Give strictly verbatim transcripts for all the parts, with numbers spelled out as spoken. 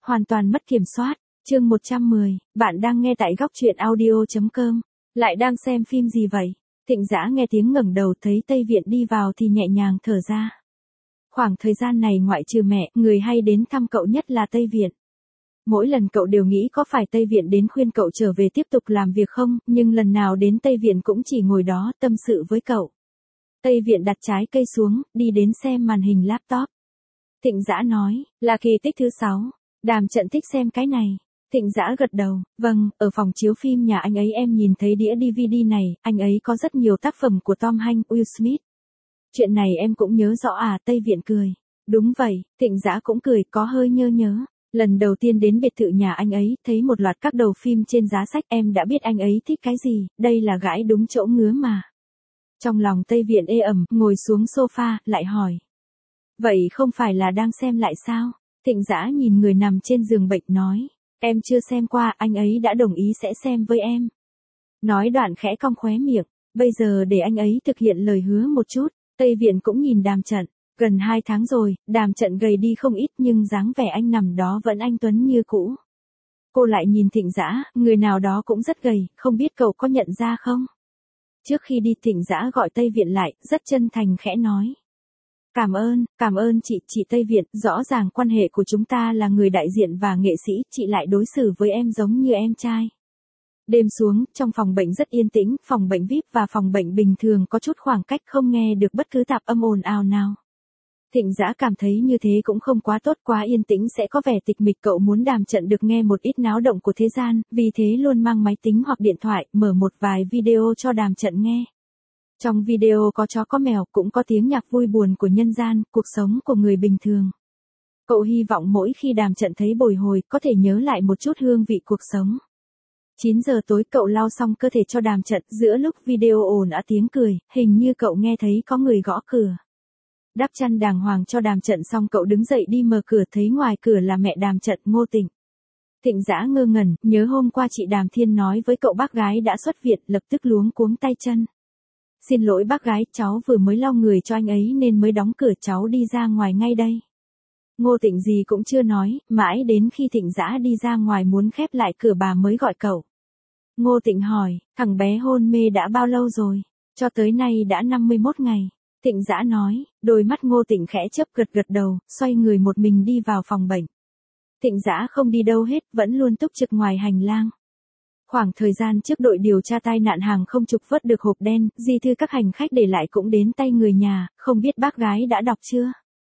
Hoàn toàn mất kiểm soát. Chương một trăm mười, bạn đang nghe tại góc truyện audio chấm com. Lại đang xem phim gì vậy? Thịnh Dã nghe tiếng ngẩng đầu thấy Tây Viện đi vào thì nhẹ nhàng thở ra. Khoảng thời gian này ngoại trừ mẹ, người hay đến thăm cậu nhất là Tây Viện. Mỗi lần cậu đều nghĩ có phải Tây Viện đến khuyên cậu trở về tiếp tục làm việc không, nhưng lần nào đến Tây Viện cũng chỉ ngồi đó tâm sự với cậu. Tây Viện đặt trái cây xuống, đi đến xem màn hình laptop. Thịnh Dã nói, là kỳ tích thứ sáu. Đàm Trận thích xem cái này. Thịnh Dã gật đầu, vâng, ở phòng chiếu phim nhà anh ấy em nhìn thấy đĩa đê vê đê này, anh ấy có rất nhiều tác phẩm của Tom Hanks, Will Smith. Chuyện này em cũng nhớ rõ à, Tây Viện cười. Đúng vậy, Thịnh Dã cũng cười, có hơi nhớ nhớ. Lần đầu tiên đến biệt thự nhà anh ấy, thấy một loạt các đầu phim trên giá sách, em đã biết anh ấy thích cái gì, đây là gãi đúng chỗ ngứa mà. Trong lòng Tây Viện ê ẩm, ngồi xuống sofa, lại hỏi. Vậy không phải là đang xem lại sao? Thịnh Dã nhìn người nằm trên giường bệnh nói. Em chưa xem qua, anh ấy đã đồng ý sẽ xem với em. Nói đoạn khẽ cong khóe miệng, bây giờ để anh ấy thực hiện lời hứa một chút. Tây Viện cũng nhìn Đàm Trận, gần hai tháng rồi, Đàm Trận gầy đi không ít nhưng dáng vẻ anh nằm đó vẫn anh tuấn như cũ. Cô lại nhìn Thịnh Dã, người nào đó cũng rất gầy, không biết cậu có nhận ra không? Trước khi đi Thịnh Dã gọi Tây Viện lại, rất chân thành khẽ nói. Cảm ơn, cảm ơn chị, chị Tây Viện, rõ ràng quan hệ của chúng ta là người đại diện và nghệ sĩ, chị lại đối xử với em giống như em trai. Đêm xuống, trong phòng bệnh rất yên tĩnh, phòng bệnh vi ai pi và phòng bệnh bình thường có chút khoảng cách không nghe được bất cứ tạp âm ồn ào nào. Thịnh Dã cảm thấy như thế cũng không quá tốt, quá yên tĩnh sẽ có vẻ tịch mịch, cậu muốn Đàm Trận được nghe một ít náo động của thế gian, vì thế luôn mang máy tính hoặc điện thoại, mở một vài video cho Đàm Trận nghe. Trong video có chó có mèo, cũng có tiếng nhạc vui buồn của nhân gian, cuộc sống của người bình thường. Cậu hy vọng mỗi khi Đàm Trận thấy bồi hồi, có thể nhớ lại một chút hương vị cuộc sống. chín giờ tối cậu lau xong cơ thể cho Đàm Trận, giữa lúc video ồn ào tiếng cười, hình như cậu nghe thấy có người gõ cửa. Đắp chăn đàng hoàng cho Đàm Trận xong cậu đứng dậy đi mở cửa, thấy ngoài cửa là mẹ Đàm Trận, Ngô Tịnh. Thịnh Dã ngơ ngẩn, nhớ hôm qua chị Đàm Thiên nói với cậu bác gái đã xuất viện, lập tức luống cuống tay chân. Xin lỗi bác gái, cháu vừa mới lau người cho anh ấy nên mới đóng cửa, cháu đi ra ngoài ngay đây. Ngô Tịnh gì cũng chưa nói, mãi đến khi Thịnh Dã đi ra ngoài muốn khép lại cửa bà mới gọi cậu. Ngô Tịnh hỏi, thằng bé hôn mê đã bao lâu rồi? Cho tới nay đã năm mươi mốt ngày. Thịnh Dã nói, đôi mắt Ngô Tịnh khẽ chớp, gật gật đầu, xoay người một mình đi vào phòng bệnh. Thịnh Dã không đi đâu hết, vẫn luôn túc trực ngoài hành lang. Khoảng thời gian trước đội điều tra tai nạn hàng không trục vớt được hộp đen, di thư các hành khách để lại cũng đến tay người nhà, không biết bác gái đã đọc chưa?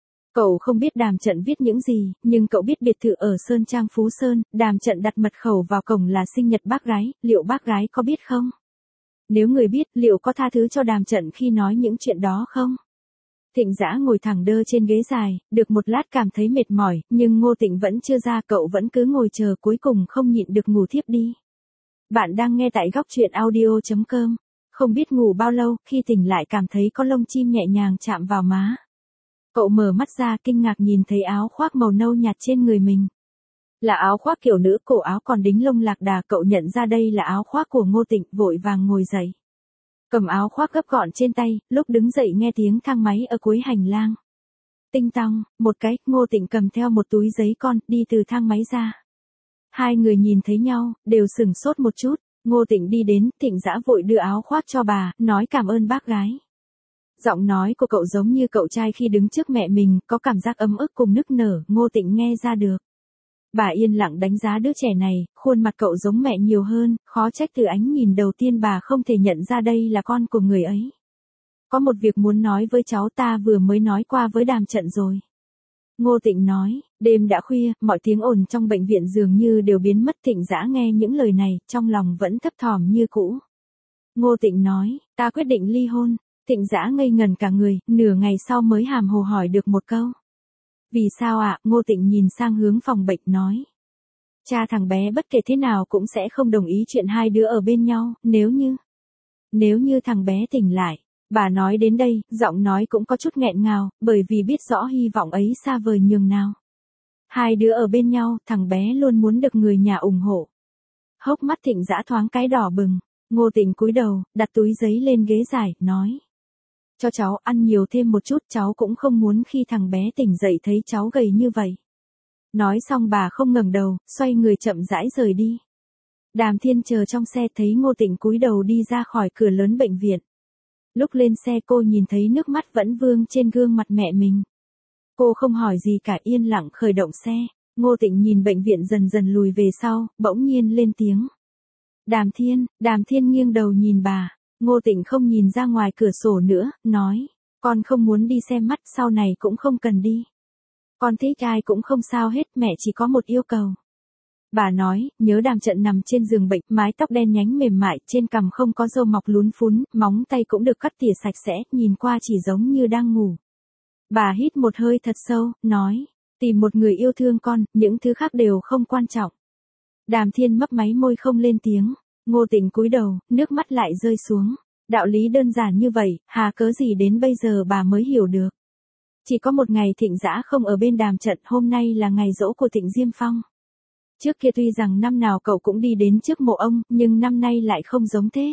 Cậu không biết Đàm Trận viết những gì, nhưng cậu biết biệt thự ở Sơn Trang Phú Sơn, Đàm Trận đặt mật khẩu vào cổng là sinh nhật bác gái, liệu bác gái có biết không? Nếu người biết, liệu có tha thứ cho Đàm Trận khi nói những chuyện đó không? Thịnh Dã ngồi thẳng đơ trên ghế dài, được một lát cảm thấy mệt mỏi, nhưng Ngô Tịnh vẫn chưa ra, cậu vẫn cứ ngồi chờ, cuối cùng không nhịn được ngủ thiếp đi. Bạn đang nghe tại góc truyện audio chấm com. Không biết ngủ bao lâu, khi tỉnh lại cảm thấy có lông chim nhẹ nhàng chạm vào má. Cậu mở mắt ra kinh ngạc nhìn thấy áo khoác màu nâu nhạt trên người mình. Là áo khoác kiểu nữ, cổ áo còn đính lông lạc đà, cậu nhận ra đây là áo khoác của Ngô Tịnh, vội vàng ngồi dậy. Cầm áo khoác gấp gọn trên tay, lúc đứng dậy nghe tiếng thang máy ở cuối hành lang. Tinh tong, một cái, Ngô Tịnh cầm theo một túi giấy con, đi từ thang máy ra. Hai người nhìn thấy nhau, đều sửng sốt một chút, Ngô Tịnh đi đến, Thịnh Dã vội đưa áo khoác cho bà, nói cảm ơn bác gái. Giọng nói của cậu giống như cậu trai khi đứng trước mẹ mình, có cảm giác ấm ức cùng nức nở, Ngô Tịnh nghe ra được. Bà yên lặng đánh giá đứa trẻ này, khuôn mặt cậu giống mẹ nhiều hơn, khó trách từ ánh nhìn đầu tiên bà không thể nhận ra đây là con của người ấy. Có một việc muốn nói với cháu, ta vừa mới nói qua với Đàm Trận rồi. Ngô Tịnh nói, đêm đã khuya, mọi tiếng ồn trong bệnh viện dường như đều biến mất. Thịnh Dã nghe những lời này, trong lòng vẫn thấp thỏm như cũ. Ngô Tịnh nói, ta quyết định ly hôn. Thịnh Dã ngây ngần cả người, nửa ngày sau mới hàm hồ hỏi được một câu. Vì sao ạ? À? Ngô Tịnh nhìn sang hướng phòng bệnh nói. Cha thằng bé bất kể thế nào cũng sẽ không đồng ý chuyện hai đứa ở bên nhau, nếu như... Nếu như thằng bé tỉnh lại. Bà nói đến đây, giọng nói cũng có chút nghẹn ngào, bởi vì biết rõ hy vọng ấy xa vời nhường nào. Hai đứa ở bên nhau, thằng bé luôn muốn được người nhà ủng hộ. Hốc mắt Thịnh Dã thoáng cái đỏ bừng. Ngô Tịnh cúi đầu, đặt túi giấy lên ghế dài, nói. Cho cháu ăn nhiều thêm một chút, cháu cũng không muốn khi thằng bé tỉnh dậy thấy cháu gầy như vậy. Nói xong bà không ngẩng đầu, xoay người chậm rãi rời đi. Đàm Thiên chờ trong xe thấy Ngô Tịnh cúi đầu đi ra khỏi cửa lớn bệnh viện. Lúc lên xe cô nhìn thấy nước mắt vẫn vương trên gương mặt mẹ mình. Cô không hỏi gì cả, yên lặng khởi động xe. Ngô Tịnh nhìn bệnh viện dần dần lùi về sau, bỗng nhiên lên tiếng. Đàm Thiên, Đàm Thiên nghiêng đầu nhìn bà. Ngô Tịnh không nhìn ra ngoài cửa sổ nữa, nói. Con không muốn đi xem mắt, sau này cũng không cần đi. Con thích ai cũng không sao hết, mẹ chỉ có một yêu cầu. Bà nói, nhớ Đàm Trận nằm trên giường bệnh, mái tóc đen nhánh mềm mại, trên cằm không có râu mọc lún phún, móng tay cũng được cắt tỉa sạch sẽ, nhìn qua chỉ giống như đang ngủ. Bà hít một hơi thật sâu, nói, tìm một người yêu thương con, những thứ khác đều không quan trọng. Đàm Thiên mấp máy môi không lên tiếng. Ngô Tịnh cúi đầu, nước mắt lại rơi xuống. Đạo lý đơn giản như vậy, hà cớ gì đến bây giờ bà mới hiểu được. Chỉ có một ngày Thịnh Dã không ở bên Đàm Trận, hôm nay là ngày giỗ của Thịnh Diêm Phong. Trước kia tuy rằng năm nào cậu cũng đi đến trước mộ ông, nhưng năm nay lại không giống thế.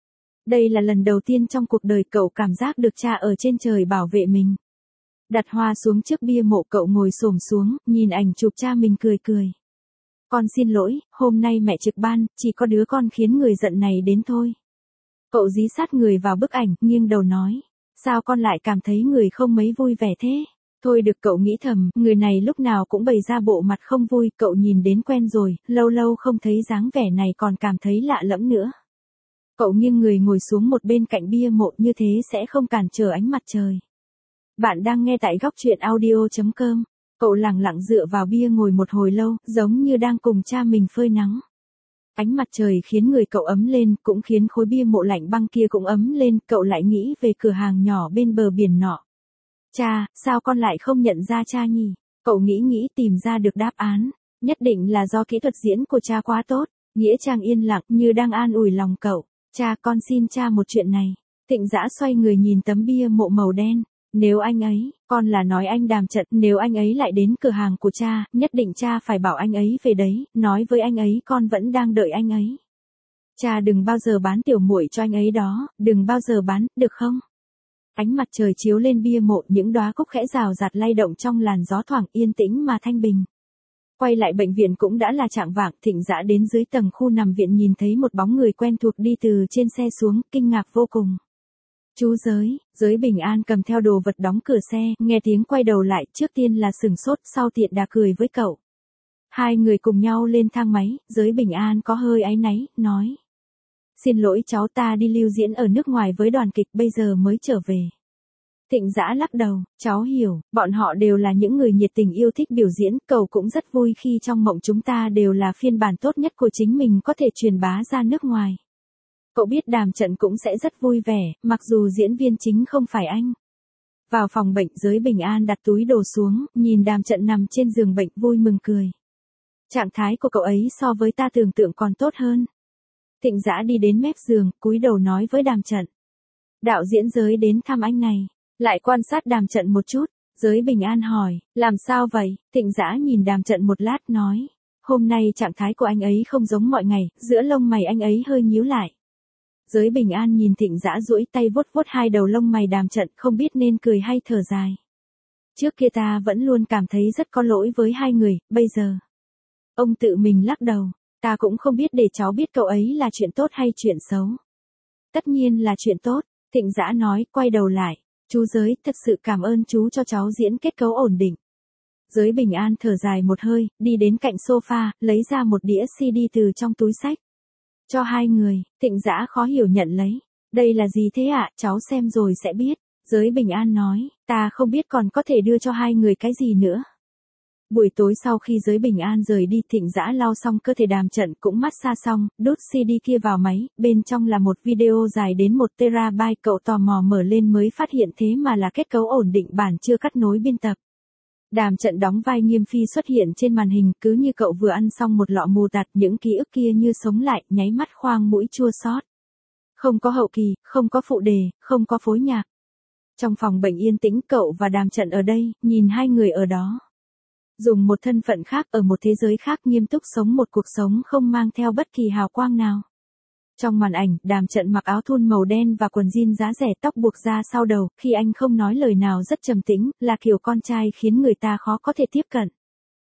Đây là lần đầu tiên trong cuộc đời cậu cảm giác được cha ở trên trời bảo vệ mình. Đặt hoa xuống trước bia mộ, cậu ngồi xổm xuống, nhìn ảnh chụp cha mình cười cười. Con xin lỗi, hôm nay mẹ trực ban, chỉ có đứa con khiến người giận này đến thôi. Cậu dí sát người vào bức ảnh, nghiêng đầu nói. Sao con lại cảm thấy người không mấy vui vẻ thế? Thôi được, cậu nghĩ thầm, người này lúc nào cũng bày ra bộ mặt không vui, cậu nhìn đến quen rồi, lâu lâu không thấy dáng vẻ này còn cảm thấy lạ lẫm nữa. Cậu nghiêng người ngồi xuống một bên cạnh bia mộ, như thế sẽ không cản trở ánh mặt trời. Bạn đang nghe tại góc truyện audio chấm com. Cậu lặng lặng dựa vào bia ngồi một hồi lâu, giống như đang cùng cha mình phơi nắng. Ánh mặt trời khiến người cậu ấm lên, cũng khiến khối bia mộ lạnh băng kia cũng ấm lên, cậu lại nghĩ về cửa hàng nhỏ bên bờ biển nọ. Cha, sao con lại không nhận ra cha nhỉ? Cậu nghĩ nghĩ tìm ra được đáp án. Nhất định là do kỹ thuật diễn của cha quá tốt. Nghĩa Trang yên lặng như đang an ủi lòng cậu. Cha, con xin cha một chuyện này. Thịnh Dã xoay người nhìn tấm bia mộ màu đen. Nếu anh ấy, con là nói anh Đàm Trận, nếu anh ấy lại đến cửa hàng của cha, nhất định cha phải bảo anh ấy về đấy, nói với anh ấy con vẫn đang đợi anh ấy. Cha đừng bao giờ bán tiểu muội cho anh ấy đó, đừng bao giờ bán, được không? Ánh mặt trời chiếu lên bia mộ, những đóa cúc khẽ rào rạt lay động trong làn gió thoảng, yên tĩnh mà thanh bình. Quay lại bệnh viện cũng đã là chạng vạng, Thịnh Dã đến dưới tầng khu nằm viện nhìn thấy một bóng người quen thuộc đi từ trên xe xuống, kinh ngạc vô cùng. Chú Giới, Giới Bình An cầm theo đồ vật đóng cửa xe, nghe tiếng quay đầu lại, trước tiên là sừng sốt, sau tiện đà cười với cậu. Hai người cùng nhau lên thang máy, Giới Bình An có hơi áy náy, nói. Xin lỗi cháu, ta đi lưu diễn ở nước ngoài với đoàn kịch, bây giờ mới trở về. Thịnh Dã lắc đầu, cháu hiểu, bọn họ đều là những người nhiệt tình yêu thích biểu diễn, cậu cũng rất vui khi trong mộng chúng ta đều là phiên bản tốt nhất của chính mình có thể truyền bá ra nước ngoài. Cậu biết Đàm Trận cũng sẽ rất vui vẻ, mặc dù diễn viên chính không phải anh. Vào phòng bệnh, Giới Bình An đặt túi đồ xuống, nhìn Đàm Trận nằm trên giường bệnh vui mừng cười. Trạng thái của cậu ấy so với ta tưởng tượng còn tốt hơn. Thịnh Dã đi đến mép giường, cúi đầu nói với Đàm Trận. Đạo diễn Giới đến thăm anh này. Lại quan sát Đàm Trận một chút, Giới Bình An hỏi, làm sao vậy? Thịnh Dã nhìn Đàm Trận một lát nói. Hôm nay trạng thái của anh ấy không giống mọi ngày, giữa lông mày anh ấy hơi nhíu lại. Giới Bình An nhìn Thịnh Dã duỗi tay vuốt vuốt hai đầu lông mày Đàm Trận, không biết nên cười hay thở dài. Trước kia ta vẫn luôn cảm thấy rất có lỗi với hai người, bây giờ. Ông tự mình lắc đầu, ta cũng không biết để cháu biết cậu ấy là chuyện tốt hay chuyện xấu. Tất nhiên là chuyện tốt, Thịnh Dã nói, quay đầu lại. Chú Giới, thật sự cảm ơn chú cho cháu diễn kết cấu ổn định. Giới Bình An thở dài một hơi, đi đến cạnh sofa, lấy ra một đĩa xê đê từ trong túi xách. Cho hai người, Thịnh Dã khó hiểu nhận lấy. Đây là gì thế ạ, à? Cháu xem rồi sẽ biết. Giới Bình An nói, ta không biết còn có thể đưa cho hai người cái gì nữa. Buổi tối sau khi Giới Bình An rời đi, Thịnh Dã lau xong cơ thể Đàm Trận cũng massage xong, đút xê đê kia vào máy, bên trong là một video dài đến một terabyte, cậu tò mò mở lên mới phát hiện thế mà là kết cấu ổn định bản chưa cắt nối biên tập. Đàm Trận đóng vai Nghiêm Phi xuất hiện trên màn hình, cứ như cậu vừa ăn xong một lọ mù tạt, những ký ức kia như sống lại, nháy mắt khoang mũi chua xót. Không có hậu kỳ, không có phụ đề, không có phối nhạc. Trong phòng bệnh yên tĩnh, cậu và Đàm Trận ở đây, nhìn hai người ở đó. Dùng một thân phận khác ở một thế giới khác nghiêm túc sống một cuộc sống không mang theo bất kỳ hào quang nào. Trong màn ảnh, Đàm Trận mặc áo thun màu đen và quần jean giá rẻ, tóc buộc ra sau đầu, khi anh không nói lời nào rất trầm tĩnh, là kiểu con trai khiến người ta khó có thể tiếp cận.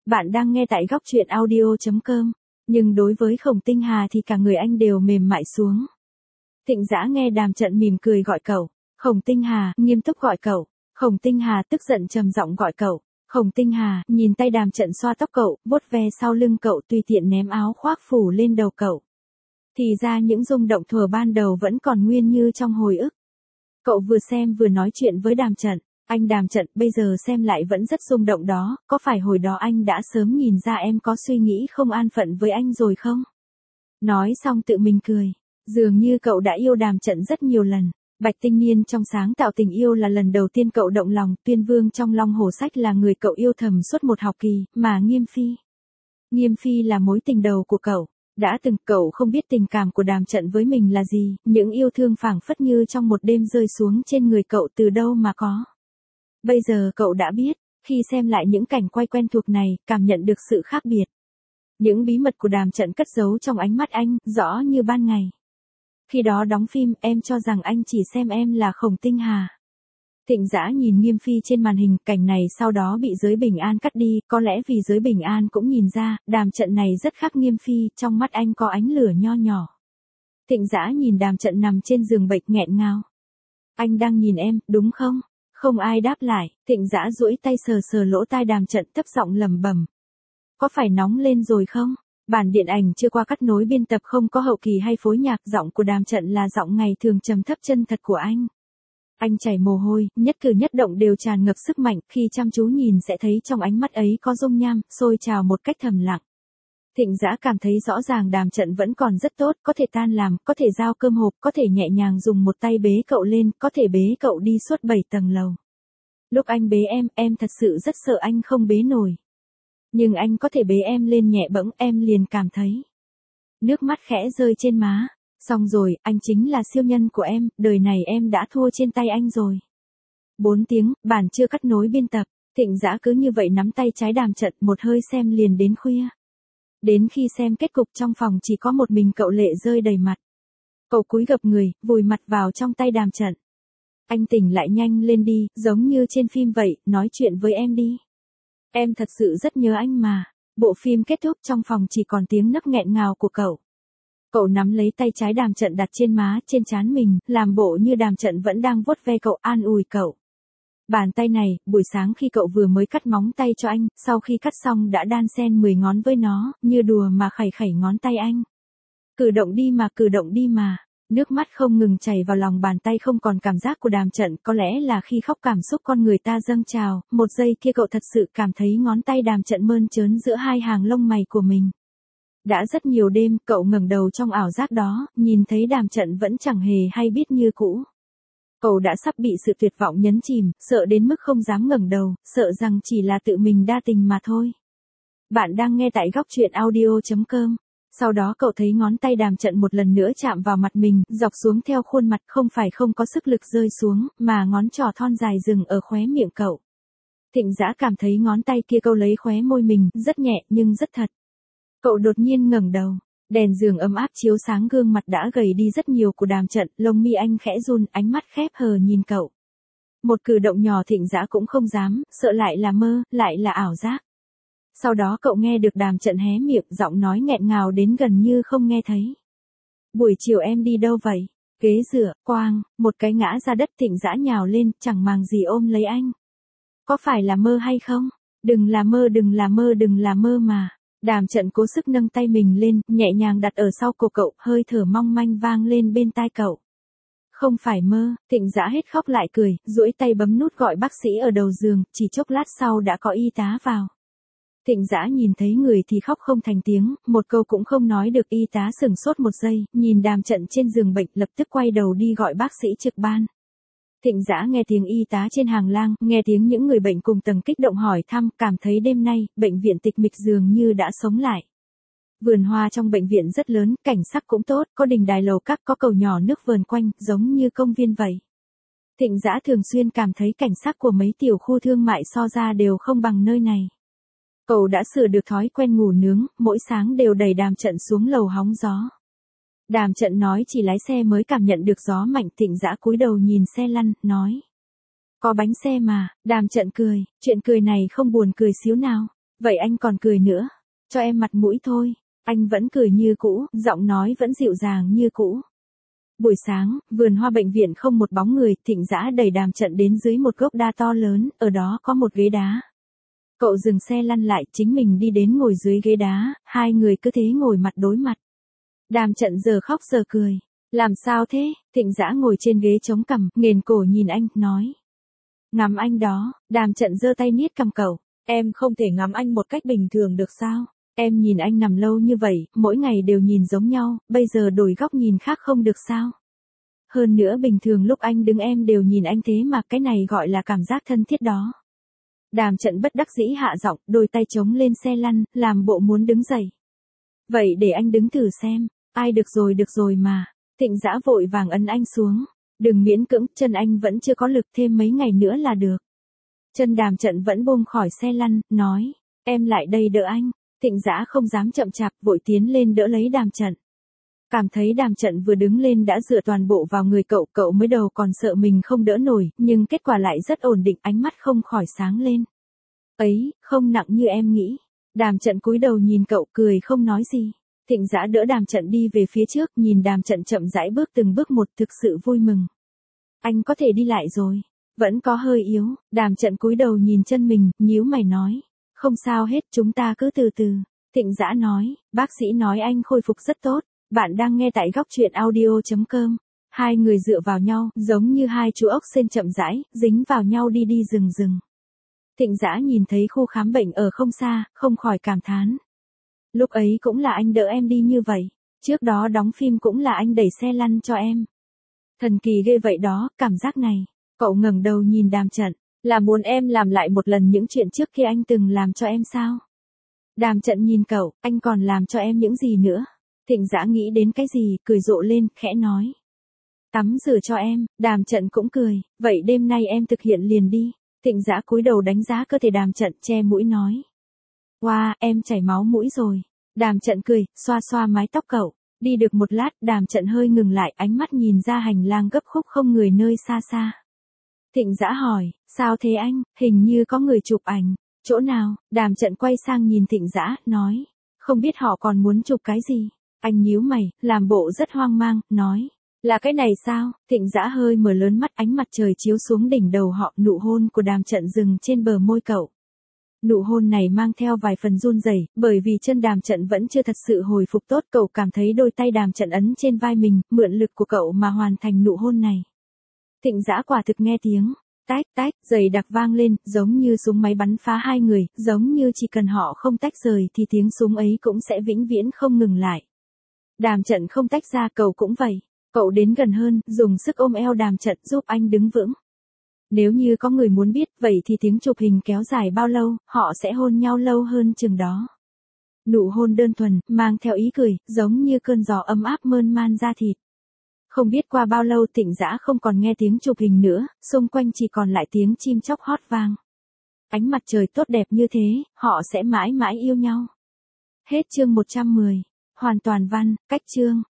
Bạn đang nghe tại góc truyện audio.com. Nhưng đối với Khổng Tinh Hà thì cả người anh đều mềm mại xuống. Thịnh Dã nghe Đàm Trận mỉm cười gọi cậu. Khổng Tinh Hà, nghiêm túc gọi cậu. Khổng Tinh Hà tức giận trầm giọng gọi cậu. Khổng Tinh Hà, nhìn tay Đàm Trận xoa tóc cậu, vuốt ve sau lưng cậu, tùy tiện ném áo khoác phủ lên đầu cậu. Thì ra những rung động thuở ban đầu vẫn còn nguyên như trong hồi ức. Cậu vừa xem vừa nói chuyện với Đàm Trận. Anh Đàm Trận, bây giờ xem lại vẫn rất rung động đó, có phải hồi đó anh đã sớm nhìn ra em có suy nghĩ không an phận với anh rồi không? Nói xong tự mình cười. Dường như cậu đã yêu Đàm Trận rất nhiều lần. Bạch Tinh Niên trong sáng tạo tình yêu là lần đầu tiên cậu động lòng, Tuyên Vương trong Long Hồ Sách là người cậu yêu thầm suốt một học kỳ, mà Nghiêm Phi. Nghiêm Phi là mối tình đầu của cậu. Đã từng cậu không biết tình cảm của Đàm Trận với mình là gì, những yêu thương phảng phất như trong một đêm rơi xuống trên người cậu từ đâu mà có. Bây giờ cậu đã biết, khi xem lại những cảnh quay quen thuộc này, cảm nhận được sự khác biệt. Những bí mật của Đàm Trận cất giấu trong ánh mắt anh, rõ như ban ngày. Khi đó đóng phim, em cho rằng anh chỉ xem em là Khổng Tinh Hà. Thịnh Dã nhìn Nghiêm Phi trên màn hình, cảnh này sau đó bị Giới Bình An cắt đi, có lẽ vì Giới Bình An cũng nhìn ra, Đàm Trận này rất khác Nghiêm Phi, trong mắt anh có ánh lửa nho nhỏ. Thịnh Dã nhìn Đàm Trận nằm trên giường bệnh nghẹn ngào. Anh đang nhìn em, đúng không? Không ai đáp lại, Thịnh Dã duỗi tay sờ sờ lỗ tai Đàm Trận, thấp giọng lẩm bẩm. Có phải nóng lên rồi không? Bản điện ảnh chưa qua cắt nối biên tập, không có hậu kỳ hay phối nhạc, giọng của Đàm Trận là giọng ngày thường trầm thấp chân thật của anh. Anh chảy mồ hôi, nhất cử nhất động đều tràn ngập sức mạnh, khi chăm chú nhìn sẽ thấy trong ánh mắt ấy có dung nham, sôi trào một cách thầm lặng. Thịnh Dã cảm thấy rõ ràng Đàm Trận vẫn còn rất tốt, có thể tan làm, có thể giao cơm hộp, có thể nhẹ nhàng dùng một tay bế cậu lên, có thể bế cậu đi suốt bảy tầng lầu. Lúc anh bế em, em thật sự rất sợ anh không bế nổi. Nhưng anh có thể bế em lên nhẹ bẫng, em liền cảm thấy. Nước mắt khẽ rơi trên má. Xong rồi, anh chính là siêu nhân của em, đời này em đã thua trên tay anh rồi. Bốn tiếng, bản chưa cắt nối biên tập, Thịnh Dã cứ như vậy nắm tay trái Đàm Trận, một hơi xem liền đến khuya. Đến khi xem kết cục trong phòng chỉ có một mình cậu, lệ rơi đầy mặt. Cậu cúi gập người, vùi mặt vào trong tay Đàm Trận. Anh tỉnh lại nhanh lên đi, giống như trên phim vậy, nói chuyện với em đi. Em thật sự rất nhớ anh mà. Bộ phim kết thúc, trong phòng chỉ còn tiếng nấc nghẹn ngào của cậu. Cậu nắm lấy tay trái Đàm Trận đặt trên má, trên trán mình, làm bộ như Đàm Trận vẫn đang vuốt ve cậu, an ủi cậu. Bàn tay này, buổi sáng khi cậu vừa mới cắt móng tay cho anh, sau khi cắt xong đã đan xen mười ngón với nó, như đùa mà khẩy khẩy ngón tay anh. Cử động đi mà, cử động đi mà. Nước mắt không ngừng chảy vào lòng bàn tay, không còn cảm giác của Đàm Trận, có lẽ là khi khóc cảm xúc con người ta dâng trào, một giây kia cậu thật sự cảm thấy ngón tay Đàm Trận mơn trớn giữa hai hàng lông mày của mình. Đã rất nhiều đêm, cậu ngẩng đầu trong ảo giác đó, nhìn thấy Đàm Trận vẫn chẳng hề hay biết như cũ. Cậu đã sắp bị sự tuyệt vọng nhấn chìm, sợ đến mức không dám ngẩng đầu, sợ rằng chỉ là tự mình đa tình mà thôi. Bạn đang nghe tại góc truyện audio.com. Sau đó cậu thấy ngón tay Đàm Trận một lần nữa chạm vào mặt mình, dọc xuống theo khuôn mặt, không phải không có sức lực rơi xuống, mà ngón trỏ thon dài dừng ở khóe miệng cậu. Thịnh Dã cảm thấy ngón tay kia câu lấy khóe môi mình, rất nhẹ nhưng rất thật. Cậu đột nhiên ngẩng đầu, đèn giường ấm áp chiếu sáng gương mặt đã gầy đi rất nhiều của Đàm Trận, lông mi anh khẽ run, ánh mắt khép hờ nhìn cậu. Một cử động nhỏ Thịnh Dã cũng không dám, sợ lại là mơ, lại là ảo giác. Sau đó cậu nghe được Đàm Trận hé miệng, giọng nói nghẹn ngào đến gần như không nghe thấy. Buổi chiều em đi đâu vậy? Ghế rửa, quang, một cái ngã ra đất, Thịnh Dã nhào lên, chẳng màng gì ôm lấy anh. Có phải là mơ hay không? Đừng là mơ, đừng là mơ, đừng là mơ mà. Đàm Trận cố sức nâng tay mình lên, nhẹ nhàng đặt ở sau cổ cậu, hơi thở mong manh vang lên bên tai cậu. Không phải mơ, Thịnh Dã hết khóc lại cười, duỗi tay bấm nút gọi bác sĩ ở đầu giường, chỉ chốc lát sau đã có y tá vào. Thịnh Dã nhìn thấy người thì khóc không thành tiếng, một câu cũng không nói được. Y tá sửng sốt một giây, nhìn Đàm Trận trên giường bệnh, lập tức quay đầu đi gọi bác sĩ trực ban. Thịnh Dã nghe tiếng y tá trên hàng lang, nghe tiếng những người bệnh cùng tầng kích động hỏi thăm, cảm thấy đêm nay, bệnh viện tịch mịch dường như đã sống lại. Vườn hoa trong bệnh viện rất lớn, cảnh sắc cũng tốt, có đình đài lầu các, có cầu nhỏ nước vờn quanh, giống như công viên vậy. Thịnh Dã thường xuyên cảm thấy cảnh sắc của mấy tiểu khu thương mại so ra đều không bằng nơi này. Cậu đã sửa được thói quen ngủ nướng, mỗi sáng đều đẩy Đàm Trận xuống lầu hóng gió. Đàm Trận nói chỉ lái xe mới cảm nhận được gió mạnh. Thịnh Dã cúi đầu nhìn xe lăn, nói. Có bánh xe mà. Đàm Trận cười, chuyện cười này không buồn cười xíu nào. Vậy anh còn cười nữa. Cho em mặt mũi thôi. Anh vẫn cười như cũ, giọng nói vẫn dịu dàng như cũ. Buổi sáng, vườn hoa bệnh viện không một bóng người, Thịnh Dã đẩy Đàm Trận đến dưới một gốc đa to lớn, ở đó có một ghế đá. Cậu dừng xe lăn lại, chính mình đi đến ngồi dưới ghế đá, hai người cứ thế ngồi mặt đối mặt. Đàm Trận giờ khóc giờ cười. Làm sao thế? Thịnh Dã ngồi trên ghế chống cằm, nghền cổ nhìn anh, nói. Ngắm anh đó. Đàm Trận giơ tay niết cằm cậu. Em không thể ngắm anh một cách bình thường được sao? Em nhìn anh nằm lâu như vậy, mỗi ngày đều nhìn giống nhau, bây giờ đổi góc nhìn khác không được sao? Hơn nữa bình thường lúc anh đứng em đều nhìn anh thế mà, cái này gọi là cảm giác thân thiết đó. Đàm Trận bất đắc dĩ hạ giọng, đôi tay chống lên xe lăn, làm bộ muốn đứng dậy. Vậy để anh đứng thử xem. Ai được rồi được rồi mà. Thịnh Dã vội vàng ấn anh xuống. Đừng miễn cưỡng, chân anh vẫn chưa có lực, thêm mấy ngày nữa là được. Chân Đàm Trận vẫn buông khỏi xe lăn, nói. Em lại đây đỡ anh. Thịnh Dã không dám chậm chạp, vội tiến lên đỡ lấy Đàm Trận. Cảm thấy Đàm Trận vừa đứng lên đã dựa toàn bộ vào người cậu, cậu mới đầu còn sợ mình không đỡ nổi, nhưng kết quả lại rất ổn định, ánh mắt không khỏi sáng lên. Ấy, không nặng như em nghĩ. Đàm Trận cúi đầu nhìn cậu, cười không nói gì. Thịnh Dã đỡ Đàm Trận đi về phía trước, nhìn Đàm Trận chậm rãi bước từng bước một, thực sự vui mừng. Anh có thể đi lại rồi. Vẫn có hơi yếu. Đàm Trận cúi đầu nhìn chân mình, nhíu mày nói. Không sao hết, chúng ta cứ từ từ. Thịnh Dã nói, bác sĩ nói anh khôi phục rất tốt. Bạn đang nghe tại góc truyện audio chấm com. Hai người dựa vào nhau, giống như hai chú ốc sên chậm rãi, dính vào nhau đi đi rừng rừng. Thịnh Dã nhìn thấy khu khám bệnh ở không xa, không khỏi cảm thán. Lúc ấy cũng là anh đỡ em đi như vậy. Trước đó đóng phim cũng là anh đẩy xe lăn cho em. Thần kỳ ghê vậy đó, cảm giác này. Cậu ngẩng đầu nhìn Đàm Trận. Là muốn em làm lại một lần những chuyện trước kia anh từng làm cho em sao? Đàm Trận nhìn cậu, anh còn làm cho em những gì nữa? Thịnh Dã nghĩ đến cái gì, cười rộ lên, khẽ nói. Tắm rửa cho em. Đàm Trận cũng cười. Vậy đêm nay em thực hiện liền đi. Thịnh Dã cúi đầu đánh giá cơ thể Đàm Trận, che mũi nói. Wow, em chảy máu mũi rồi. Đàm Trận cười, xoa xoa mái tóc cậu. Đi được một lát, Đàm Trận hơi ngừng lại, ánh mắt nhìn ra hành lang gấp khúc không người nơi xa xa. Thịnh Dã hỏi, sao thế anh, hình như có người chụp ảnh. Chỗ nào? Đàm Trận quay sang nhìn Thịnh Dã, nói. Không biết họ còn muốn chụp cái gì? Anh nhíu mày, làm bộ rất hoang mang, nói. Là cái này sao? Thịnh Dã hơi mở lớn mắt, ánh mặt trời chiếu xuống đỉnh đầu họ, nụ hôn của Đàm Trận dừng trên bờ môi cậu. Nụ hôn này mang theo vài phần run rẩy, bởi vì chân Đàm Trận vẫn chưa thật sự hồi phục tốt, cậu cảm thấy đôi tay Đàm Trận ấn trên vai mình, mượn lực của cậu mà hoàn thành nụ hôn này. Thịnh Dã quả thực nghe tiếng tách tách dày đặc vang lên, giống như súng máy bắn phá hai người, giống như chỉ cần họ không tách rời thì tiếng súng ấy cũng sẽ vĩnh viễn không ngừng lại. Đàm Trận không tách ra, cậu cũng vậy. Cậu đến gần hơn, dùng sức ôm eo Đàm Trận giúp anh đứng vững. Nếu như có người muốn biết, vậy thì tiếng chụp hình kéo dài bao lâu, họ sẽ hôn nhau lâu hơn chừng đó. Nụ hôn đơn thuần, mang theo ý cười, giống như cơn gió ấm áp mơn man da thịt. Không biết qua bao lâu Thịnh Dã không còn nghe tiếng chụp hình nữa, xung quanh chỉ còn lại tiếng chim chóc hót vang. Ánh mặt trời tốt đẹp như thế, họ sẽ mãi mãi yêu nhau. Hết chương một trăm mười. Hoàn toàn văn, cách chương.